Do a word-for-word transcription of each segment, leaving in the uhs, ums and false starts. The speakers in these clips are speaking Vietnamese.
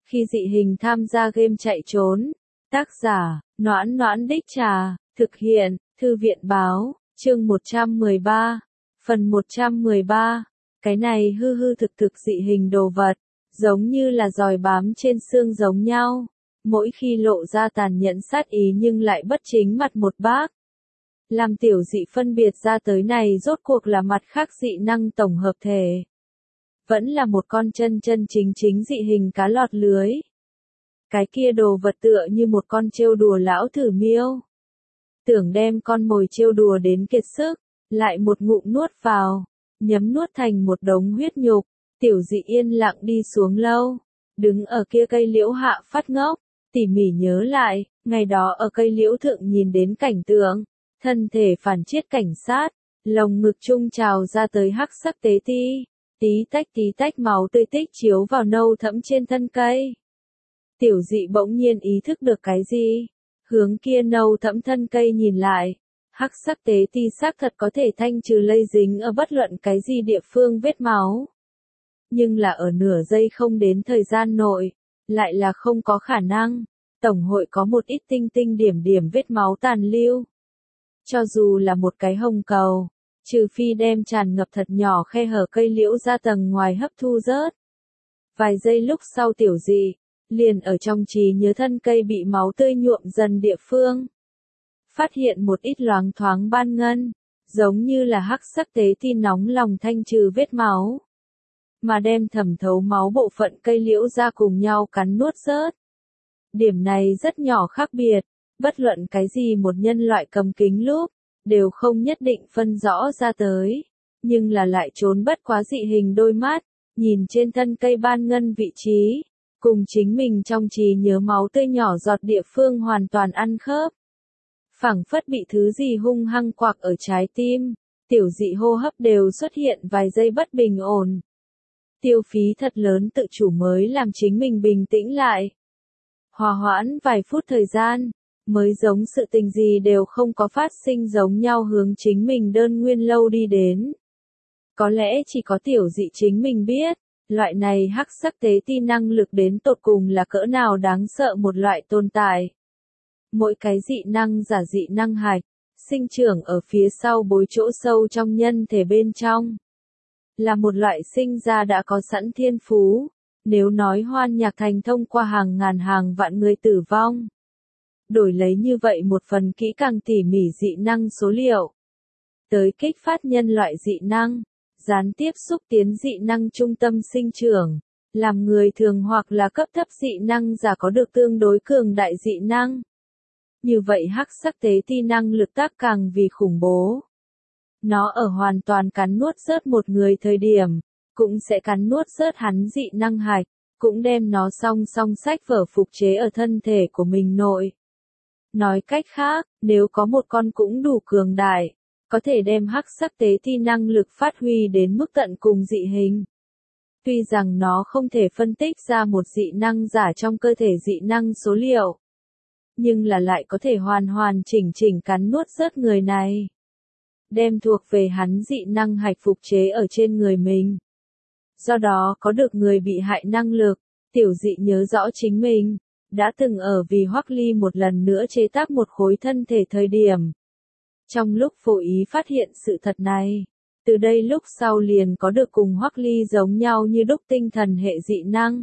Khi dị hình tham gia game chạy trốn. Tác giả, Noãn Noãn Đích Trà, thực hiện, Thư viện Báo, chương một trăm mười ba, phần một trăm mười ba. Cái này hư hư thực thực dị hình đồ vật, giống như là giòi bám trên xương giống nhau. Mỗi khi lộ ra tàn nhẫn sát ý nhưng lại bất chính mặt một bác. Làm tiểu dị phân biệt ra tới này rốt cuộc là mặt khác dị năng tổng hợp thể. Vẫn là một con chân chân chính chính dị hình cá lọt lưới. Cái kia đồ vật tựa như một con trêu đùa lão thử miêu. Tưởng đem con mồi trêu đùa đến kiệt sức, lại một ngụm nuốt vào, nhấm nuốt thành một đống huyết nhục. Tiểu dị yên lặng đi xuống lâu, đứng ở kia cây liễu hạ phát ngốc, tỉ mỉ nhớ lại, ngày đó ở cây liễu thượng nhìn đến cảnh tượng, thân thể phản chiết cảnh sát, lồng ngực trung trào ra tới hắc sắc tế ti, tí tách tí tách máu tươi tích chiếu vào nâu thẫm trên thân cây. Tiểu dị bỗng nhiên ý thức được cái gì, hướng kia nâu thẫm thân cây nhìn lại, hắc sắc tế ti xác thật có thể thanh trừ lây dính ở bất luận cái gì địa phương vết máu. Nhưng là ở nửa giây không đến thời gian nội, lại là không có khả năng, tổng hội có một ít tinh tinh điểm điểm vết máu tàn lưu. Cho dù là một cái hồng cầu, trừ phi đem tràn ngập thật nhỏ khe hở cây liễu ra tầng ngoài hấp thu rớt. Vài giây lúc sau tiểu dị, liền ở trong trí nhớ thân cây bị máu tươi nhuộm dần địa phương. Phát hiện một ít loáng thoáng ban ngân, giống như là hắc sắc tế ti nóng lòng thanh trừ vết máu. Mà đem thẩm thấu máu bộ phận cây liễu ra cùng nhau cắn nuốt rớt. Điểm này rất nhỏ khác biệt, bất luận cái gì một nhân loại cầm kính lúp, đều không nhất định phân rõ ra tới, nhưng là lại trốn bất quá dị hình đôi mắt, nhìn trên thân cây ban ngân vị trí, cùng chính mình trong trí nhớ máu tươi nhỏ giọt địa phương hoàn toàn ăn khớp. Phảng phất bị thứ gì hung hăng quạc ở trái tim, tiểu dị hô hấp đều xuất hiện vài giây bất bình ổn. Tiêu phí thật lớn tự chủ mới làm chính mình bình tĩnh lại. Hòa hoãn vài phút thời gian, mới giống sự tình gì đều không có phát sinh giống nhau hướng chính mình đơn nguyên lâu đi đến. Có lẽ chỉ có tiểu dị chính mình biết, loại này hắc sắc tế ti năng lực đến tột cùng là cỡ nào đáng sợ một loại tồn tại. Mỗi cái dị năng giả dị năng hạch, sinh trưởng ở phía sau bối chỗ sâu trong nhân thể bên trong. Là một loại sinh ra đã có sẵn thiên phú, nếu nói hoan nhạc thành thông qua hàng ngàn hàng vạn người tử vong. Đổi lấy như vậy một phần kỹ càng tỉ mỉ dị năng số liệu. Tới kích phát nhân loại dị năng, gián tiếp xúc tiến dị năng trung tâm sinh trưởng, làm người thường hoặc là cấp thấp dị năng giả có được tương đối cường đại dị năng. Như vậy hắc sắc tế ti năng lực tác càng vì khủng bố. Nó ở hoàn toàn cắn nuốt rớt một người thời điểm, cũng sẽ cắn nuốt rớt hắn dị năng hạch, cũng đem nó song song sách vở phục chế ở thân thể của mình nội. Nói cách khác, nếu có một con cũng đủ cường đại, có thể đem hắc sắc tế ti năng lực phát huy đến mức tận cùng dị hình. Tuy rằng nó không thể phân tích ra một dị năng giả trong cơ thể dị năng số liệu, nhưng là lại có thể hoàn hoàn chỉnh chỉnh cắn nuốt rớt người này. Đem thuộc về hắn dị năng hạch phục chế ở trên người mình. Do đó có được người bị hại năng lực, tiểu dị nhớ rõ chính mình, đã từng ở vì Hoắc Ly một lần nữa chế tác một khối thân thể thời điểm. Trong lúc vô ý phát hiện sự thật này, từ đây lúc sau liền có được cùng Hoắc Ly giống nhau như đúc tinh thần hệ dị năng.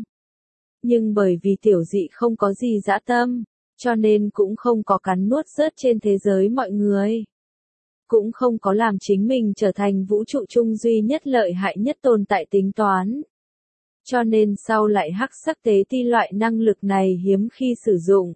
Nhưng bởi vì tiểu dị không có gì dã tâm, cho nên cũng không có cắn nuốt rớt trên thế giới mọi người. Cũng không có làm chính mình trở thành vũ trụ chung duy nhất lợi hại nhất tồn tại tính toán. Cho nên sau lại hắc sắc tế ti loại năng lực này hiếm khi sử dụng.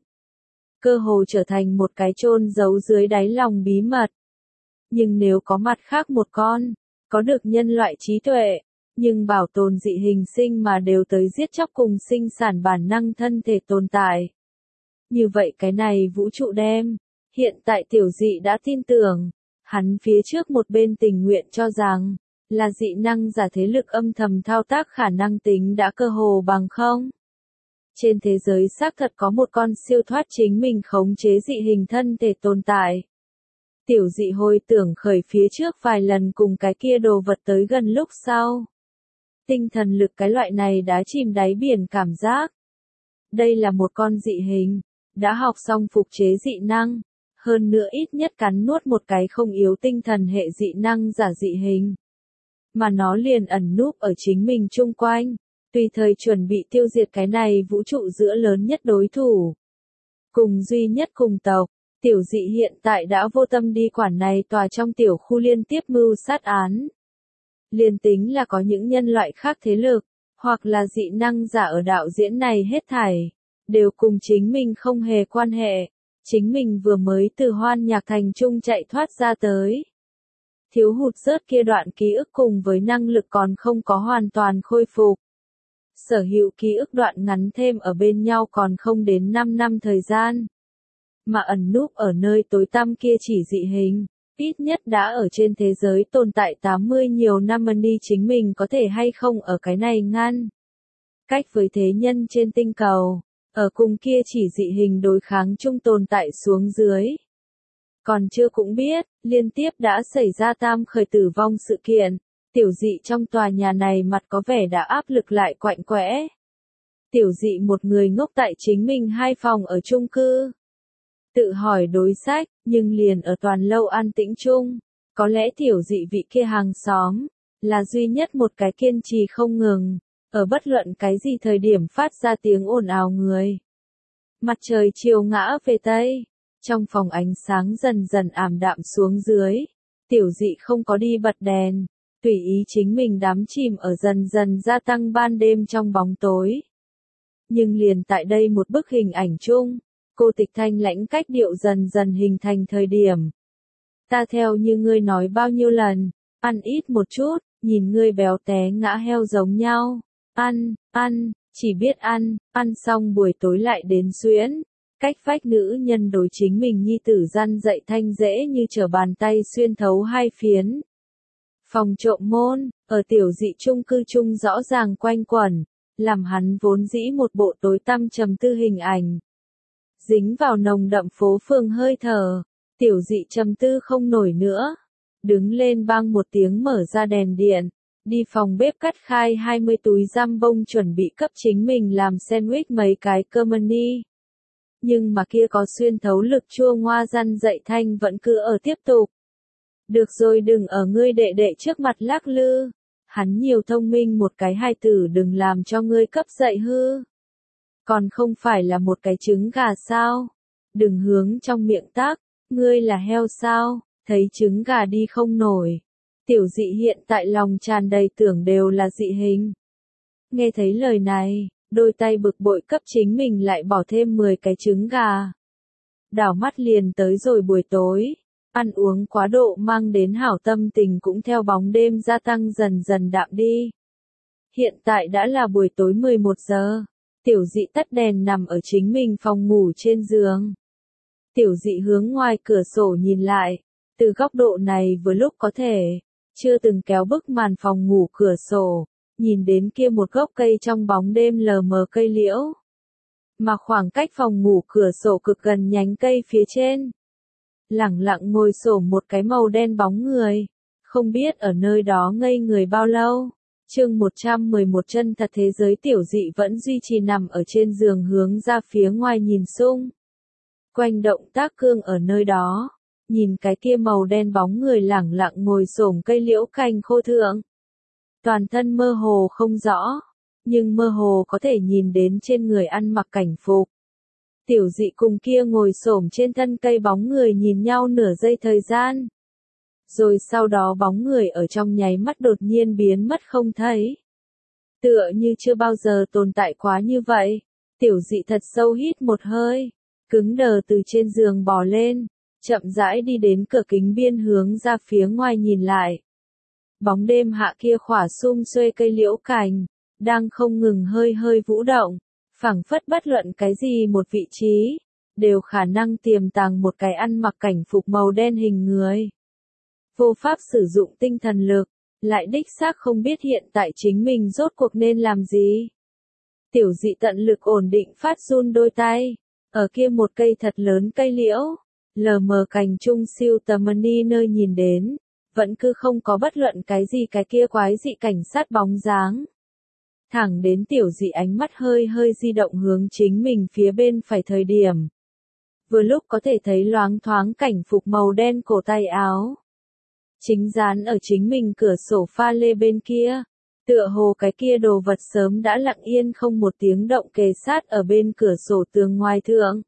Cơ hồ trở thành một cái chôn giấu dưới đáy lòng bí mật. Nhưng nếu có mặt khác một con, có được nhân loại trí tuệ, nhưng bảo tồn dị hình sinh mà đều tới giết chóc cùng sinh sản bản năng thân thể tồn tại. Như vậy cái này vũ trụ đem, hiện tại tiểu dị đã tin tưởng. Hắn phía trước một bên tình nguyện cho rằng, là dị năng giả thế lực âm thầm thao tác khả năng tính đã cơ hồ bằng không. Trên thế giới xác thật có một con siêu thoát chính mình khống chế dị hình thân thể tồn tại. Tiểu dị hồi tưởng khởi phía trước vài lần cùng cái kia đồ vật tới gần lúc sau. Tinh thần lực cái loại này đã chìm đáy biển cảm giác. Đây là một con dị hình, đã học xong phục chế dị năng, hơn nữa ít nhất cắn nuốt một cái không yếu tinh thần hệ dị năng giả dị hình. Mà nó liền ẩn núp ở chính mình chung quanh, tùy thời chuẩn bị tiêu diệt cái này vũ trụ giữa lớn nhất đối thủ. Cùng duy nhất cùng tộc, tiểu dị hiện tại đã vô tâm đi quản này tòa trong tiểu khu liên tiếp mưu sát án. Liên tính là có những nhân loại khác thế lực, hoặc là dị năng giả ở đạo diễn này hết thảy, đều cùng chính mình không hề quan hệ, chính mình vừa mới từ hoan nhạc thành trung chạy thoát ra tới. Thiếu hụt rớt kia đoạn ký ức cùng với năng lực còn không có hoàn toàn khôi phục. Sở hữu ký ức đoạn ngắn thêm ở bên nhau còn không đến năm năm thời gian. Mà ẩn núp ở nơi tối tăm kia chỉ dị hình, ít nhất đã ở trên thế giới tồn tại tám mươi nhiều năm đi chính mình có thể hay không ở cái này ngăn. Cách với thế nhân trên tinh cầu, ở cùng kia chỉ dị hình đối kháng chung tồn tại xuống dưới. Còn chưa cũng biết, liên tiếp đã xảy ra tam khởi tử vong sự kiện, tiểu dị trong tòa nhà này mặt có vẻ đã áp lực lại quạnh quẽ. Tiểu dị một người ngốc tại chính mình hai phòng ở chung cư. Tự hỏi đối sách, nhưng liền ở toàn lâu an tĩnh chung, có lẽ tiểu dị vị kia hàng xóm, là duy nhất một cái kiên trì không ngừng, ở bất luận cái gì thời điểm phát ra tiếng ồn ào người. Mặt trời chiều ngã về Tây, trong phòng ánh sáng dần dần ảm đạm xuống dưới, tiểu dị không có đi bật đèn, tùy ý chính mình đắm chìm ở dần dần gia tăng ban đêm trong bóng tối. Nhưng liền tại đây một bức hình ảnh chung, cô Tịch thanh lãnh cách điệu dần dần hình thành thời điểm. Ta theo như ngươi nói bao nhiêu lần, ăn ít một chút, nhìn ngươi béo té ngã heo giống nhau, ăn, ăn, chỉ biết ăn, ăn xong buổi tối lại đến xuyễn. Cách vách nữ nhân đối chính mình nhi tử răn dạy thanh dễ như trở bàn tay xuyên thấu hai phiến. Phòng trộm môn, ở tiểu dị chung cư chung rõ ràng quanh quẩn, làm hắn vốn dĩ một bộ tối tăm trầm tư hình ảnh. Dính vào nồng đậm phố phường hơi thở, tiểu dị trầm tư không nổi nữa. Đứng lên bang một tiếng mở ra đèn điện, đi phòng bếp cắt khai hai mươi túi giam bông chuẩn bị cấp chính mình làm sandwich mấy cái cơm mani. Nhưng mà kia có xuyên thấu lực chua ngoa răn dậy thanh vẫn cứ ở tiếp tục. Được rồi, đừng ở ngươi đệ đệ trước mặt lắc lư. Hắn nhiều thông minh một cái hai tử, đừng làm cho ngươi cấp dậy hư. Còn không phải là một cái trứng gà sao? Đừng hướng trong miệng tắc, ngươi là heo sao? Thấy trứng gà đi không nổi. Tiểu dị hiện tại lòng tràn đầy tưởng đều là dị hình. Nghe thấy lời này, đôi tay bực bội cấp chính mình lại bỏ thêm mười cái trứng gà. Đảo mắt liền tới rồi buổi tối, ăn uống quá độ mang đến hảo tâm tình cũng theo bóng đêm gia tăng dần dần đạm đi. Hiện tại đã là buổi tối mười một giờ, tiểu dị tắt đèn nằm ở chính mình phòng ngủ trên giường. Tiểu dị hướng ngoài cửa sổ nhìn lại, từ góc độ này vừa lúc có thể, chưa từng kéo bức màn phòng ngủ cửa sổ. Nhìn đến kia một gốc cây trong bóng đêm lờ mờ cây liễu. Mà khoảng cách phòng ngủ cửa sổ cực gần nhánh cây phía trên. Lẳng lặng ngồi xổm một cái màu đen bóng người. Không biết ở nơi đó ngây người bao lâu. Chương một trăm mười một chân thật thế giới tiểu dị vẫn duy trì nằm ở trên giường hướng ra phía ngoài nhìn xung. Quanh động tác cương ở nơi đó. Nhìn cái kia màu đen bóng người lẳng lặng ngồi xổm cây liễu cành khô thượng. Toàn thân mơ hồ không rõ, nhưng mơ hồ có thể nhìn đến trên người ăn mặc cảnh phục. Tiểu dị cùng kia ngồi xổm trên thân cây bóng người nhìn nhau nửa giây thời gian. Rồi sau đó bóng người ở trong nháy mắt đột nhiên biến mất không thấy. Tựa như chưa bao giờ tồn tại quá như vậy. Tiểu dị thật sâu hít một hơi, cứng đờ từ trên giường bò lên, chậm rãi đi đến cửa kính biên hướng ra phía ngoài nhìn lại. Bóng đêm hạ kia khỏa sum xuê cây liễu cành, đang không ngừng hơi hơi vũ động, phảng phất bất luận cái gì một vị trí, đều khả năng tiềm tàng một cái ăn mặc cảnh phục màu đen hình người. Vô pháp sử dụng tinh thần lực, lại đích xác không biết hiện tại chính mình rốt cuộc nên làm gì. Tiểu dị tận lực ổn định phát run đôi tay, ở kia một cây thật lớn cây liễu, lờ mờ cành trung siêu tầm mani nơi nhìn đến. Vẫn cứ không có bất luận cái gì cái kia quái dị cảnh sát bóng dáng. Thẳng đến tiểu dị ánh mắt hơi hơi di động hướng chính mình phía bên phải thời điểm. Vừa lúc có thể thấy loáng thoáng cảnh phục màu đen cổ tay áo. Chính dán ở chính mình cửa sổ pha lê bên kia. Tựa hồ cái kia đồ vật sớm đã lặng yên không một tiếng động kề sát ở bên cửa sổ tường ngoài thượng.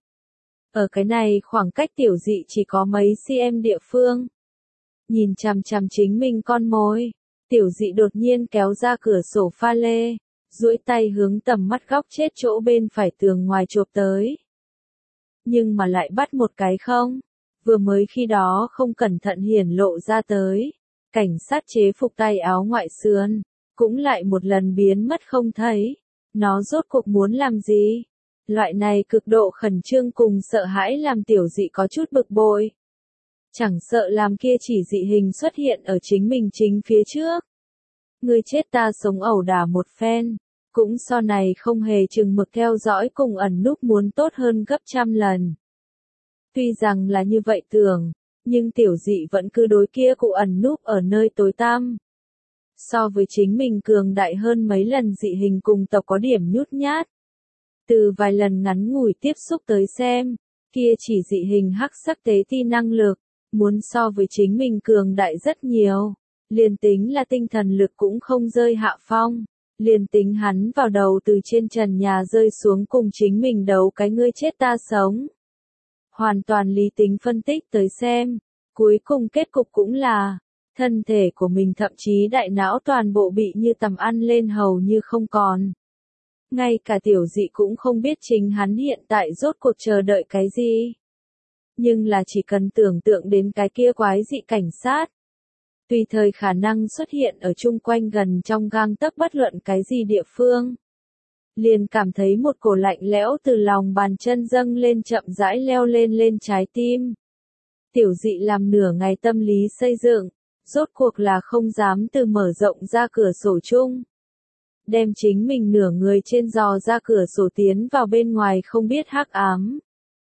Ở cái này khoảng cách tiểu dị chỉ có mấy cm địa phương. Nhìn chằm chằm chính mình con mồi, tiểu dị đột nhiên kéo ra cửa sổ pha lê, duỗi tay hướng tầm mắt góc chết chỗ bên phải tường ngoài chộp tới. Nhưng mà lại bắt một cái không, vừa mới khi đó không cẩn thận hiển lộ ra tới. Cảnh sát chế phục tay áo ngoại sườn, cũng lại một lần biến mất không thấy. Nó rốt cuộc muốn làm gì? Loại này cực độ khẩn trương cùng sợ hãi làm tiểu dị có chút bực bội. Chẳng sợ làm kia chỉ dị hình xuất hiện ở chính mình chính phía trước. Người chết ta sống ẩu đả một phen, cũng so này không hề chừng mực theo dõi cùng ẩn núp muốn tốt hơn gấp trăm lần. Tuy rằng là như vậy tưởng, nhưng tiểu dị vẫn cứ đối kia cụ ẩn núp ở nơi tối tăm. So với chính mình cường đại hơn mấy lần dị hình cùng tộc có điểm nhút nhát. Từ vài lần ngắn ngủi tiếp xúc tới xem, kia chỉ dị hình hắc sắc tế ti năng lực, muốn so với chính mình cường đại rất nhiều. Liền tính là tinh thần lực cũng không rơi hạ phong. Liền tính hắn vào đầu từ trên trần nhà rơi xuống cùng chính mình đấu cái ngươi chết ta sống. Hoàn toàn lý tính phân tích tới xem, cuối cùng kết cục cũng là, thân thể của mình thậm chí đại não toàn bộ bị như tầm ăn lên hầu như không còn. Ngay cả tiểu dị cũng không biết chính hắn hiện tại rốt cuộc chờ đợi cái gì. Nhưng là chỉ cần tưởng tượng đến cái kia quái dị cảnh sát. Tùy thời khả năng xuất hiện ở chung quanh gần trong gang tấc bất luận cái gì địa phương. Liền cảm thấy một cổ lạnh lẽo từ lòng bàn chân dâng lên chậm rãi leo lên lên trái tim. Tiểu dị làm nửa ngày tâm lý xây dựng, rốt cuộc là không dám từ mở rộng ra cửa sổ chung. Đem chính mình nửa người trên dò ra cửa sổ tiến vào bên ngoài không biết hắc ám.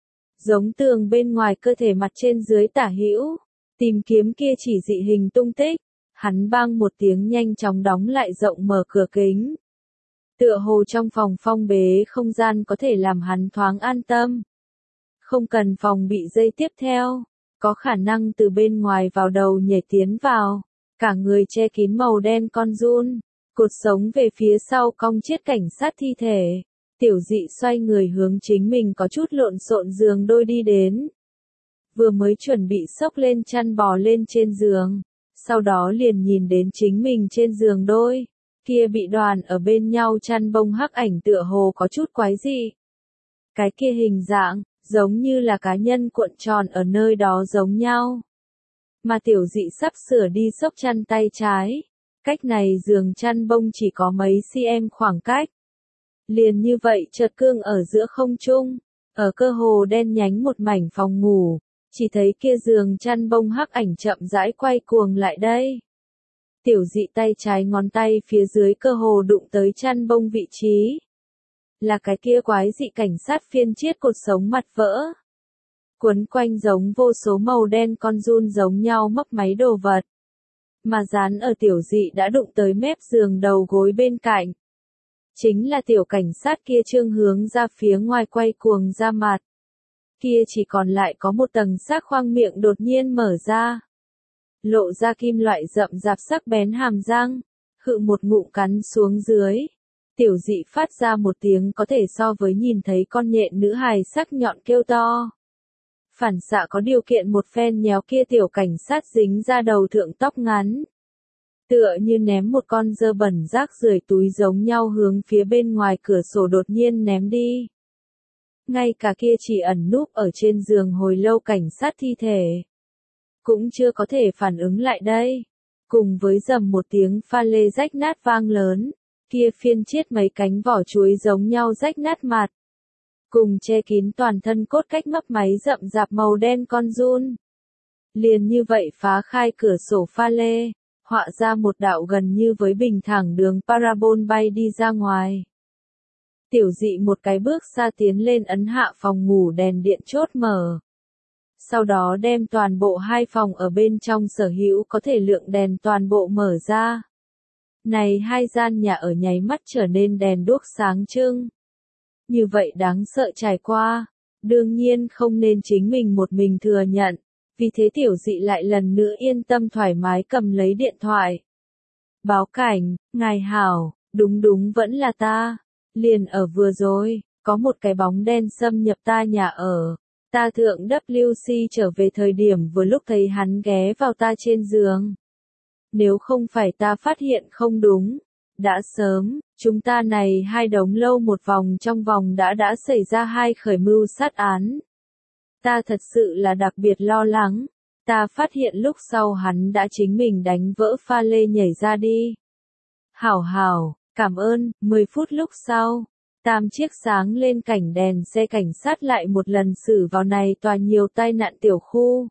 Giống tường bên ngoài cơ thể mặt trên dưới tả hữu, tìm kiếm kia chỉ dị hình tung tích, hắn bang một tiếng nhanh chóng đóng lại rộng mở cửa kính. Tựa hồ trong phòng phong bế không gian có thể làm hắn thoáng an tâm. Không cần phòng bị dây tiếp theo, có khả năng từ bên ngoài vào đầu nhảy tiến vào, cả người che kín màu đen con giun, cột sống về phía sau cong chiết cảnh sát thi thể. Tiểu dị xoay người hướng chính mình có chút lộn xộn giường đôi đi đến. Vừa mới chuẩn bị xốc lên chăn bò lên trên giường, sau đó liền nhìn đến chính mình trên giường đôi. Kia bị đoàn ở bên nhau chăn bông hắc ảnh tựa hồ có chút quái dị. Cái kia hình dạng, giống như là cá nhân cuộn tròn ở nơi đó giống nhau. Mà tiểu dị sắp sửa đi xốc chăn tay trái. Cách này giường chăn bông chỉ có mấy cm khoảng cách. Liền như vậy chợt cương ở giữa không trung, ở cơ hồ đen nhánh một mảnh phòng ngủ, chỉ thấy kia giường chăn bông hắc ảnh chậm rãi quay cuồng lại đây. Tiểu dị tay trái ngón tay phía dưới cơ hồ đụng tới chăn bông vị trí. Là cái kia quái dị cảnh sát phiên chiết cột sống mặt vỡ. Quấn quanh giống vô số màu đen con giun giống nhau mấp máy đồ vật. Mà dán ở tiểu dị đã đụng tới mép giường đầu gối bên cạnh. Chính là tiểu cảnh sát kia trương hướng ra phía ngoài quay cuồng ra mặt. Kia chỉ còn lại có một tầng xác khoang miệng đột nhiên mở ra. Lộ ra kim loại rậm rạp sắc bén hàm răng, hự một ngụm cắn xuống dưới. Tiểu dị phát ra một tiếng có thể so với nhìn thấy con nhện nữ hài sắc nhọn kêu to. Phản xạ có điều kiện một phen nhéo kia tiểu cảnh sát dính ra đầu thượng tóc ngắn. Tựa như ném một con dơ bẩn rác rưởi túi giống nhau hướng phía bên ngoài cửa sổ đột nhiên ném đi. Ngay cả kia chỉ ẩn núp ở trên giường hồi lâu cảnh sát thi thể. Cũng chưa có thể phản ứng lại đây. Cùng với dầm một tiếng pha lê rách nát vang lớn, kia phiên chiết mấy cánh vỏ chuối giống nhau rách nát mặt. Cùng che kín toàn thân cốt cách mấp máy rậm rạp màu đen con giun. Liền như vậy phá khai cửa sổ pha lê, họa ra một đạo gần như với bình thẳng đường parabol bay đi ra ngoài. Tiểu dị một cái bước xa tiến lên ấn hạ phòng ngủ đèn điện chốt mở. Sau đó đem toàn bộ hai phòng ở bên trong sở hữu có thể lượng đèn toàn bộ mở ra. Này hai gian nhà ở nháy mắt trở nên đèn đuốc sáng trưng. Như vậy đáng sợ trải qua, đương nhiên không nên chính mình một mình thừa nhận, vì thế tiểu dị lại lần nữa yên tâm thoải mái cầm lấy điện thoại. Báo cảnh, ngài hảo, đúng đúng vẫn là ta, liền ở vừa rồi, có một cái bóng đen xâm nhập ta nhà ở, ta thượng W C trở về thời điểm vừa lúc thấy hắn ghé vào ta trên giường. Nếu không phải ta phát hiện không đúng, đã sớm, chúng ta này hai đống lâu một vòng trong vòng đã đã xảy ra hai khởi mưu sát án. Ta thật sự là đặc biệt lo lắng, ta phát hiện lúc sau hắn đã chính mình đánh vỡ pha lê nhảy ra đi. Hảo hảo, cảm ơn, mười phút lúc sau, tam chiếc sáng lên cảnh đèn xe cảnh sát lại một lần xử vào này tòa nhiều tai nạn tiểu khu.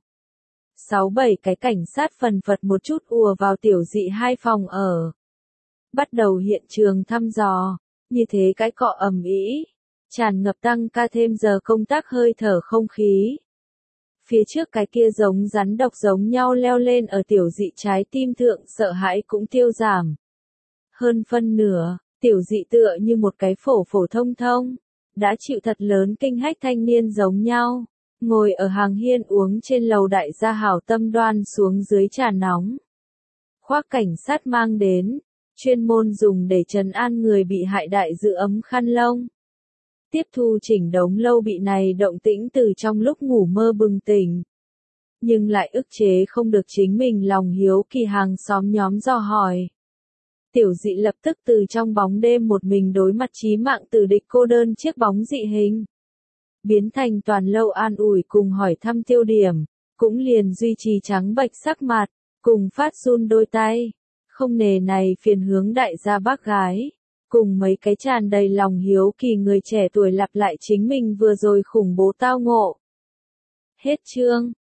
Sáu bảy cái cảnh sát phần phật một chút ùa vào tiểu dị hai phòng ở. Bắt đầu hiện trường thăm dò, như thế cái cọ ầm ĩ, tràn ngập tăng ca thêm giờ công tác hơi thở không khí. Phía trước cái kia giống rắn độc giống nhau leo lên ở tiểu dị trái tim thượng sợ hãi cũng tiêu giảm. Hơn phân nửa, tiểu dị tựa như một cái phổ phổ thông thông, đã chịu thật lớn kinh hách thanh niên giống nhau. Ngồi ở hàng hiên uống trên lầu đại gia hảo tâm đoan xuống dưới trà nóng. Khoác cảnh sát mang đến, chuyên môn dùng để trấn an người bị hại đại giữ ấm khăn lông. Tiếp thu chỉnh đống lâu bị này động tĩnh từ trong lúc ngủ mơ bừng tỉnh. Nhưng lại ức chế không được chính mình lòng hiếu kỳ hàng xóm nhóm dò hỏi. Tiểu dị lập tức từ trong bóng đêm một mình đối mặt chí mạng tử địch cô đơn chiếc bóng dị hình. Biến thành toàn lâu an ủi cùng hỏi thăm tiêu điểm, cũng liền duy trì trắng bệch sắc mặt, cùng phát run đôi tay, không nề này phiền hướng đại gia bác gái, cùng mấy cái tràn đầy lòng hiếu kỳ người trẻ tuổi lặp lại chính mình vừa rồi khủng bố tao ngộ. Hết chương.